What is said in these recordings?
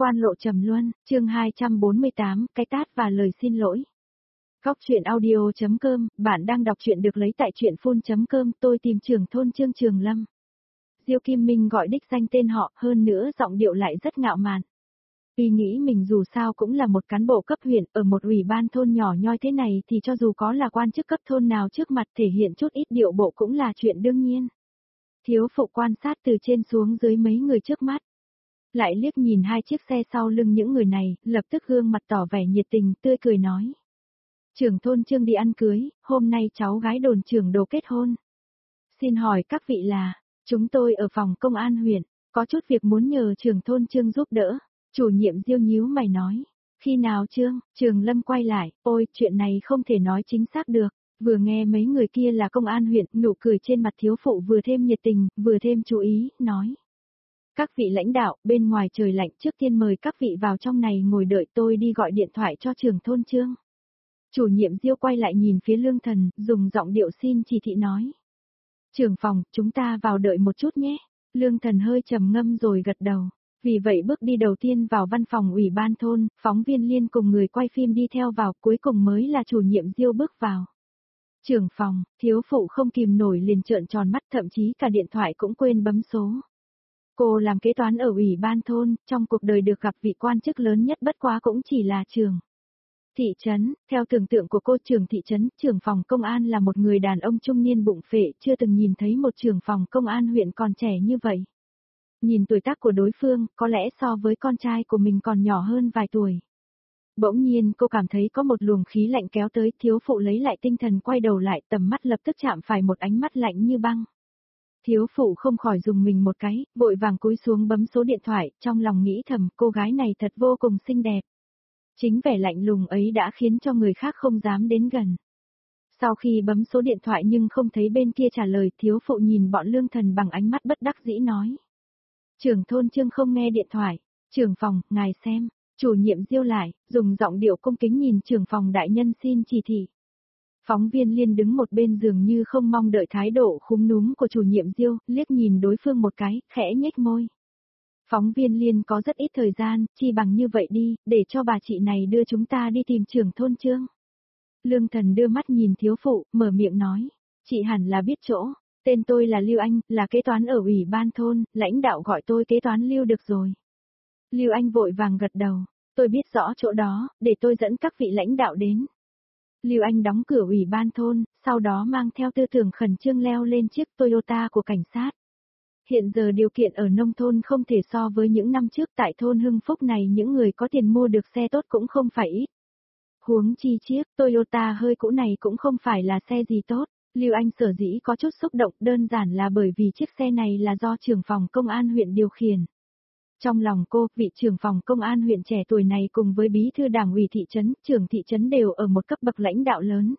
Quan lộ trầm luân, chương 248, cái tát và lời xin lỗi. Góc truyện audio.com, bạn đang đọc truyện được lấy tại truyện phun.com, tôi tìm trưởng thôn Trương Trường Lâm. Diêu Kim Minh gọi đích danh tên họ, hơn nữa giọng điệu lại rất ngạo mạn. Vì nghĩ mình dù sao cũng là một cán bộ cấp huyện, ở một ủy ban thôn nhỏ nhoi thế này thì cho dù có là quan chức cấp thôn nào trước mặt thể hiện chút ít điệu bộ cũng là chuyện đương nhiên. Thiếu phụ quan sát từ trên xuống dưới mấy người trước mắt. Lại liếc nhìn hai chiếc xe sau lưng những người này, lập tức gương mặt tỏ vẻ nhiệt tình, tươi cười nói. Trưởng thôn Trương đi ăn cưới, hôm nay cháu gái đồn trưởng đồ kết hôn. Xin hỏi các vị là, chúng tôi ở phòng công an huyện, có chút việc muốn nhờ trưởng thôn Trương giúp đỡ. Chủ nhiệm Diêu nhíu mày nói. Khi nào Trương, Trường Lâm quay lại, ôi, chuyện này không thể nói chính xác được. Vừa nghe mấy người kia là công an huyện, nụ cười trên mặt thiếu phụ vừa thêm nhiệt tình, vừa thêm chú ý, nói. Các vị lãnh đạo, bên ngoài trời lạnh, trước tiên mời các vị vào trong này ngồi đợi, tôi đi gọi điện thoại cho trưởng thôn Trương. Chủ nhiệm Diêu quay lại nhìn phía Lương Thần, dùng giọng điệu xin chỉ thị nói. Trưởng phòng, chúng ta vào đợi một chút nhé. Lương Thần hơi trầm ngâm rồi gật đầu. Vì vậy bước đi đầu tiên vào văn phòng ủy ban thôn, phóng viên Liên cùng người quay phim đi theo vào, cuối cùng mới là chủ nhiệm Diêu bước vào. Trưởng phòng, thiếu phụ không kìm nổi liền trợn tròn mắt, thậm chí cả điện thoại cũng quên bấm số. Cô làm kế toán ở ủy ban thôn, trong cuộc đời được gặp vị quan chức lớn nhất bất quá cũng chỉ là trưởng thị trấn. Theo tưởng tượng của cô, trưởng thị trấn, trưởng phòng công an là một người đàn ông trung niên bụng phệ, chưa từng nhìn thấy một trưởng phòng công an huyện còn trẻ như vậy. Nhìn tuổi tác của đối phương, có lẽ so với con trai của mình còn nhỏ hơn vài tuổi. Bỗng nhiên cô cảm thấy có một luồng khí lạnh kéo tới, thiếu phụ lấy lại tinh thần quay đầu lại, tầm mắt lập tức chạm phải một ánh mắt lạnh như băng. Thiếu phụ không khỏi dùng mình một cái, vội vàng cúi xuống bấm số điện thoại, trong lòng nghĩ thầm cô gái này thật vô cùng xinh đẹp. Chính vẻ lạnh lùng ấy đã khiến cho người khác không dám đến gần. Sau khi bấm số điện thoại nhưng không thấy bên kia trả lời, thiếu phụ nhìn bọn Lương Thần bằng ánh mắt bất đắc dĩ nói. Trưởng thôn Trương không nghe điện thoại. Trưởng phòng, ngài xem. Chủ nhiệm Diêu lại, dùng giọng điệu cung kính nhìn trưởng phòng đại nhân xin chỉ thị. Phóng viên Liên đứng một bên dường như không mong đợi thái độ khúm núm của chủ nhiệm Diêu, liếc nhìn đối phương một cái, khẽ nhếch môi. Phóng viên Liên có rất ít thời gian, chi bằng như vậy đi, để cho bà chị này đưa chúng ta đi tìm trưởng thôn Trương. Lương Thần đưa mắt nhìn thiếu phụ, mở miệng nói. Chị hẳn là biết chỗ. Tên tôi là Lưu Anh, là kế toán ở ủy ban thôn, lãnh đạo gọi tôi kế toán Lưu được rồi. Lưu Anh vội vàng gật đầu. Tôi biết rõ chỗ đó, để tôi dẫn các vị lãnh đạo đến. Lưu Anh đóng cửa ủy ban thôn, sau đó mang theo tư tưởng khẩn trương leo lên chiếc Toyota của cảnh sát. Hiện giờ điều kiện ở nông thôn không thể so với những năm trước, tại thôn Hưng Phúc này những người có tiền mua được xe tốt cũng không phải ít. Huống chi chiếc Toyota hơi cũ này cũng không phải là xe gì tốt. Lưu Anh sở dĩ có chút xúc động đơn giản là bởi vì chiếc xe này là do trưởng phòng công an huyện điều khiển. Trong lòng cô, vị trưởng phòng công an huyện trẻ tuổi này cùng với bí thư đảng ủy thị trấn, trưởng thị trấn đều ở một cấp bậc lãnh đạo lớn.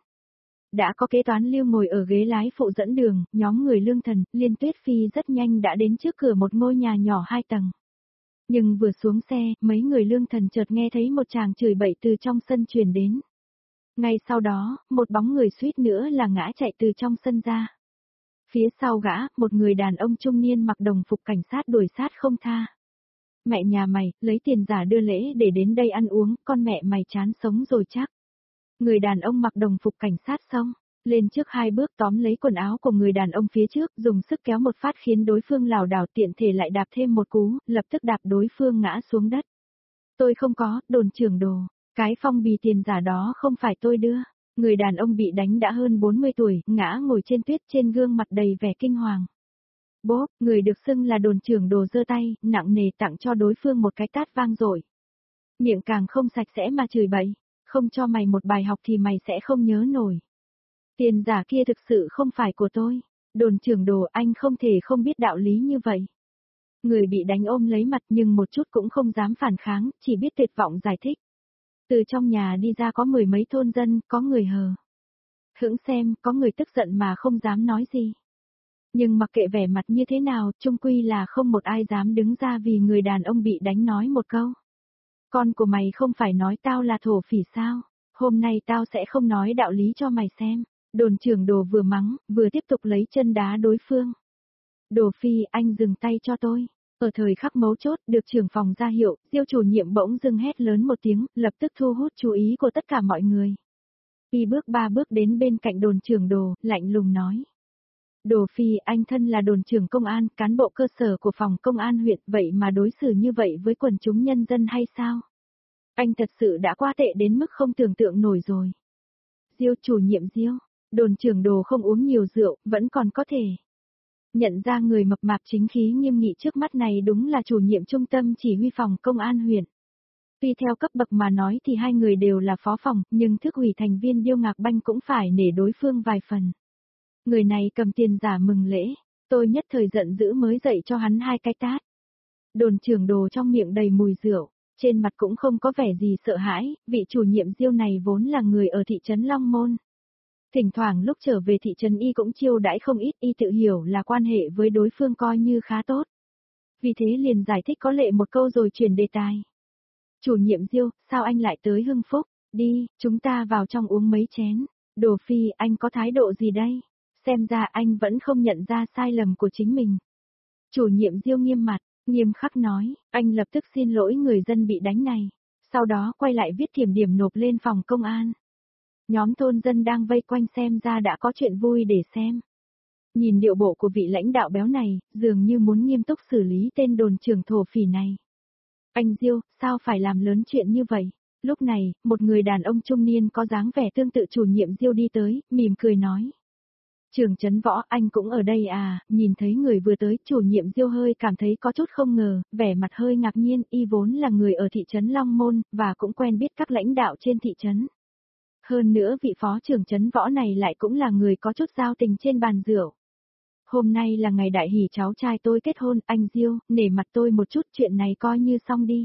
Đã có kế toán Lưu ngồi ở ghế lái phụ dẫn đường, nhóm người Lương Thần, Liên Tuyết Phi rất nhanh đã đến trước cửa một ngôi nhà nhỏ 2 tầng. Nhưng vừa xuống xe, mấy người Lương Thần chợt nghe thấy một tràng chửi bậy từ trong sân truyền đến. Ngay sau đó, một bóng người suýt nữa là ngã chạy từ trong sân ra. Phía sau gã, một người đàn ông trung niên mặc đồng phục cảnh sát đuổi sát không tha. Mẹ nhà mày, lấy tiền giả đưa lễ để đến đây ăn uống, con mẹ mày chán sống rồi chắc. Người đàn ông mặc đồng phục cảnh sát xong, lên trước 2 bước tóm lấy quần áo của người đàn ông phía trước, dùng sức kéo một phát khiến đối phương lảo đảo, tiện thể lại đạp thêm một cú, lập tức đạp đối phương ngã xuống đất. Tôi không có, đồn trưởng đồ. Cái phong bì tiền giả đó không phải tôi đưa. Người đàn ông bị đánh đã hơn 40 tuổi, ngã ngồi trên tuyết, trên gương mặt đầy vẻ kinh hoàng. Bốp, người được xưng là đồn trưởng đồ giơ tay, nặng nề tặng cho đối phương một cái tát vang dội. Miệng càng không sạch sẽ mà chửi bậy, không cho mày một bài học thì mày sẽ không nhớ nổi. Tiền giả kia thực sự không phải của tôi. Đồn trưởng đồ, anh không thể không biết đạo lý như vậy. Người bị đánh ôm lấy mặt nhưng một chút cũng không dám phản kháng, chỉ biết tuyệt vọng giải thích. Từ trong nhà đi ra có 10 mấy thôn dân, có người hờ hững xem, có người tức giận mà không dám nói gì. Nhưng mặc kệ vẻ mặt như thế nào, chung quy là không một ai dám đứng ra vì người đàn ông bị đánh nói một câu. Con của mày không phải nói tao là thổ phỉ sao? Hôm nay tao sẽ không nói đạo lý cho mày xem. Đồn trưởng đồ vừa mắng, vừa tiếp tục lấy chân đá đối phương. Đồ Phi, anh dừng tay cho tôi. Ở thời khắc mấu chốt, được trưởng phòng ra hiệu, Diêu chủ nhiệm bỗng dưng hét lớn một tiếng, lập tức thu hút chú ý của tất cả mọi người. Y bước 3 bước đến bên cạnh đồn trưởng Đồ, lạnh lùng nói. Đồ Phi, anh thân là đồn trưởng công an, cán bộ cơ sở của phòng công an huyện, vậy mà đối xử như vậy với quần chúng nhân dân hay sao? Anh thật sự đã quá tệ đến mức không tưởng tượng nổi rồi. Diêu chủ nhiệm Diêu, đồn trưởng Đồ không uống nhiều rượu, vẫn còn có thể nhận ra người mập mạp chính khí nghiêm nghị trước mắt này đúng là chủ nhiệm trung tâm chỉ huy phòng công an huyện. Tuy theo cấp bậc mà nói thì hai người đều là phó phòng, nhưng thức ủy thành viên Điêu Ngạc Banh cũng phải nể đối phương vài phần. Người này cầm tiền giả mừng lễ, tôi nhất thời giận dữ mới dạy cho hắn 2 cái tát. Đồn trưởng Đồ trong miệng đầy mùi rượu, trên mặt cũng không có vẻ gì sợ hãi, vị chủ nhiệm Diêu này vốn là người ở thị trấn Long Môn. Thỉnh thoảng lúc trở về thị trấn y cũng chiêu đãi không ít, y tự hiểu là quan hệ với đối phương coi như khá tốt. Vì thế liền giải thích có lệ một câu rồi chuyển đề tài. Chủ nhiệm Diêu, sao anh lại tới Hưng Phúc? Đi, chúng ta vào trong uống mấy chén. Đồ Phi, anh có thái độ gì đây? Xem ra anh vẫn không nhận ra sai lầm của chính mình. Chủ nhiệm Diêu nghiêm mặt, nghiêm khắc nói, anh lập tức xin lỗi người dân bị đánh này. Sau đó quay lại viết kiểm điểm nộp lên phòng công an. Nhóm thôn dân đang vây quanh xem ra đã có chuyện vui để xem. Nhìn điệu bộ của vị lãnh đạo béo này, dường như muốn nghiêm túc xử lý tên đồn trưởng thổ phỉ này. Anh Diêu, sao phải làm lớn chuyện như vậy? Lúc này, một người đàn ông trung niên có dáng vẻ tương tự chủ nhiệm Diêu đi tới, mỉm cười nói. Trưởng trấn Võ, anh cũng ở đây à? Nhìn thấy người vừa tới, chủ nhiệm Diêu hơi cảm thấy có chút không ngờ, vẻ mặt hơi ngạc nhiên, y vốn là người ở thị trấn Long Môn, và cũng quen biết các lãnh đạo trên thị trấn. Hơn nữa vị phó trưởng trấn Võ này lại cũng là người có chút giao tình trên bàn rượu. Hôm nay là ngày đại hỷ cháu trai tôi kết hôn, anh Diêu, nể mặt tôi một chút, chuyện này coi như xong đi.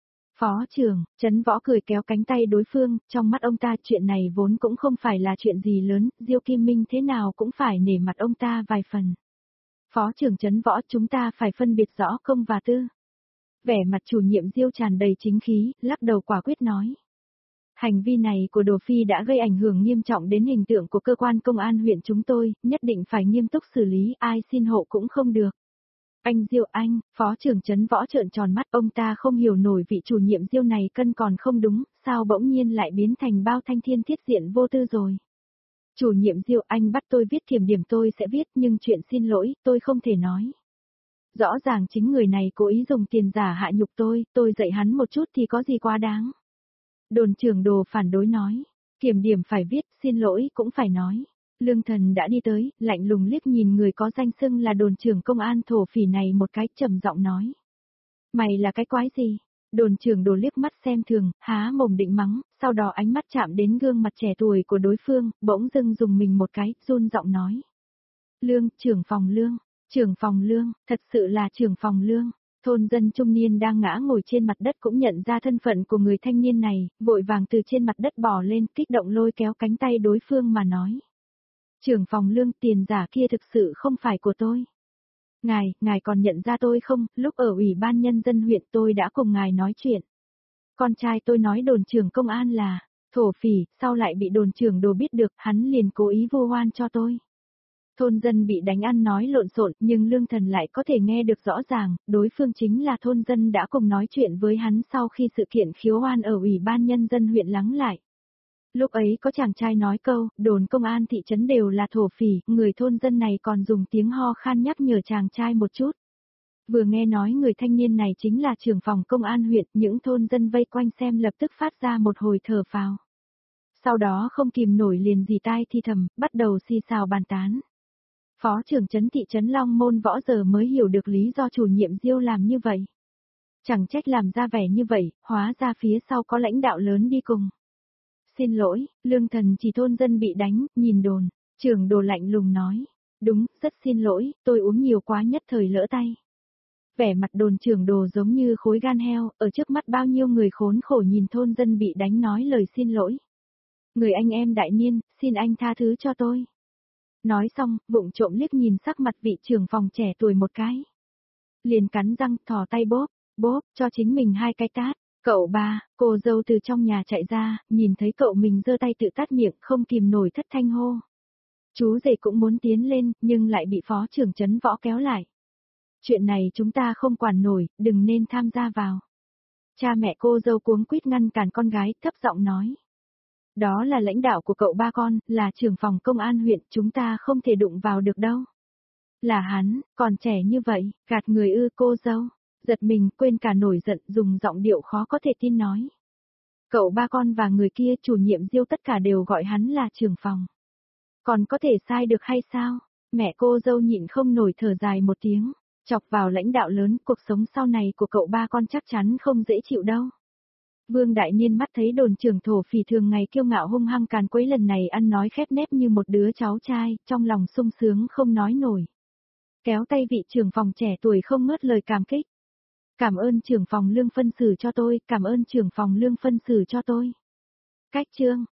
Phó trưởng, trấn Võ cười kéo cánh tay đối phương, trong mắt ông ta chuyện này vốn cũng không phải là chuyện gì lớn, Diêu Kim Minh thế nào cũng phải nể mặt ông ta vài phần. Phó trưởng trấn Võ, chúng ta phải phân biệt rõ công và tư. Vẻ mặt chủ nhiệm Diêu tràn đầy chính khí, lắc đầu quả quyết nói. Hành vi này của Đồ Phi đã gây ảnh hưởng nghiêm trọng đến hình tượng của cơ quan công an huyện chúng tôi, nhất định phải nghiêm túc xử lý, ai xin hộ cũng không được. Anh Diêu anh, phó trưởng trấn Võ trợn tròn mắt, ông ta không hiểu nổi vị chủ nhiệm Diêu này cân còn không đúng, sao bỗng nhiên lại biến thành bao thanh thiên thiết diện vô tư rồi. Chủ nhiệm Diêu, anh bắt tôi viết kiểm điểm tôi sẽ viết, nhưng chuyện xin lỗi, tôi không thể nói. Rõ ràng chính người này cố ý dùng tiền giả hạ nhục tôi dạy hắn một chút thì có gì quá đáng. Đồn trưởng Đồ phản đối nói, kiểm điểm phải viết, xin lỗi cũng phải nói. Lương Thần đã đi tới, lạnh lùng liếc nhìn người có danh xưng là đồn trưởng công an thổ phỉ này một cái, trầm giọng nói. Mày là cái quái gì? Đồn trưởng Đồ liếc mắt xem thường, há mồm định mắng, sau đó ánh mắt chạm đến gương mặt trẻ tuổi của đối phương, bỗng dưng dùng mình một cái, run giọng nói. Lương, trưởng phòng Lương, thật sự là trưởng phòng Lương. Thôn dân trung niên đang ngã ngồi trên mặt đất cũng nhận ra thân phận của người thanh niên này, vội vàng từ trên mặt đất bò lên, kích động lôi kéo cánh tay đối phương mà nói. Trưởng phòng Lương, tiền giả kia thực sự không phải của tôi. Ngài còn nhận ra tôi không, lúc ở Ủy ban Nhân dân huyện tôi đã cùng ngài nói chuyện. Con trai tôi nói đồn trưởng công an là thổ phỉ, sau lại bị đồn trưởng Đồ biết được, hắn liền cố ý vu oan cho tôi. Thôn dân bị đánh ăn nói lộn xộn, nhưng Lương Thần lại có thể nghe được rõ ràng, đối phương chính là thôn dân đã cùng nói chuyện với hắn sau khi sự kiện khiếu oan ở Ủy ban Nhân dân huyện lắng lại. Lúc ấy có chàng trai nói câu, đồn công an thị trấn đều là thổ phỉ, người thôn dân này còn dùng tiếng ho khan nhắc nhở chàng trai một chút. Vừa nghe nói người thanh niên này chính là trưởng phòng công an huyện, những thôn dân vây quanh xem lập tức phát ra một hồi thở phào. Sau đó không kìm nổi liền dì tai thi thầm, bắt đầu xì xào bàn tán. Phó trưởng trấn thị trấn Long Môn Võ giờ mới hiểu được lý do chủ nhiệm Diêu làm như vậy. Chẳng trách làm ra vẻ như vậy, hóa ra phía sau có lãnh đạo lớn đi cùng. Xin lỗi, Lương Thần chỉ thôn dân bị đánh, nhìn đồn, trưởng Đồ lạnh lùng nói. Đúng, rất xin lỗi, tôi uống nhiều quá nhất thời lỡ tay. Vẻ mặt đồn trưởng Đồ giống như khối gan heo, ở trước mắt bao nhiêu người khốn khổ nhìn thôn dân bị đánh nói lời xin lỗi. Người anh em đại niên, xin anh tha thứ cho tôi. Nói xong, vụng trộm liếc nhìn sắc mặt vị trưởng phòng trẻ tuổi một cái. Liền cắn răng, thò tay bóp, cho chính mình 2 cái tát. Cậu ba, cô dâu từ trong nhà chạy ra, nhìn thấy cậu mình giơ tay tự tát miệng, không kìm nổi thất thanh hô. Chú rể cũng muốn tiến lên, nhưng lại bị phó trưởng trấn Võ kéo lại. Chuyện này chúng ta không quản nổi, đừng nên tham gia vào. Cha mẹ cô dâu cuống quýt ngăn cản con gái, thấp giọng nói. Đó là lãnh đạo của cậu ba con, là trưởng phòng công an huyện, chúng ta không thể đụng vào được đâu. Là hắn, còn trẻ như vậy, gạt người ư cô dâu. Giật mình, quên cả nổi giận, dùng giọng điệu khó có thể tin nói. Cậu ba con và người kia chủ nhiệm Diêu tất cả đều gọi hắn là trưởng phòng. Còn có thể sai được hay sao? Mẹ cô dâu nhịn không nổi thở dài một tiếng. Chọc vào lãnh đạo lớn, cuộc sống sau này của cậu ba con chắc chắn không dễ chịu đâu. Vương Đại Niên mắt thấy đồn trưởng thổ phỉ thường ngày kiêu ngạo hung hăng càn quấy lần này ăn nói khép nép như một đứa cháu trai, trong lòng sung sướng không nói nổi. Kéo tay vị trưởng phòng trẻ tuổi không ngớt lời cảm kích. Cảm ơn trưởng phòng Lương phân xử cho tôi, cảm ơn trưởng phòng Lương phân xử cho tôi. Cách chương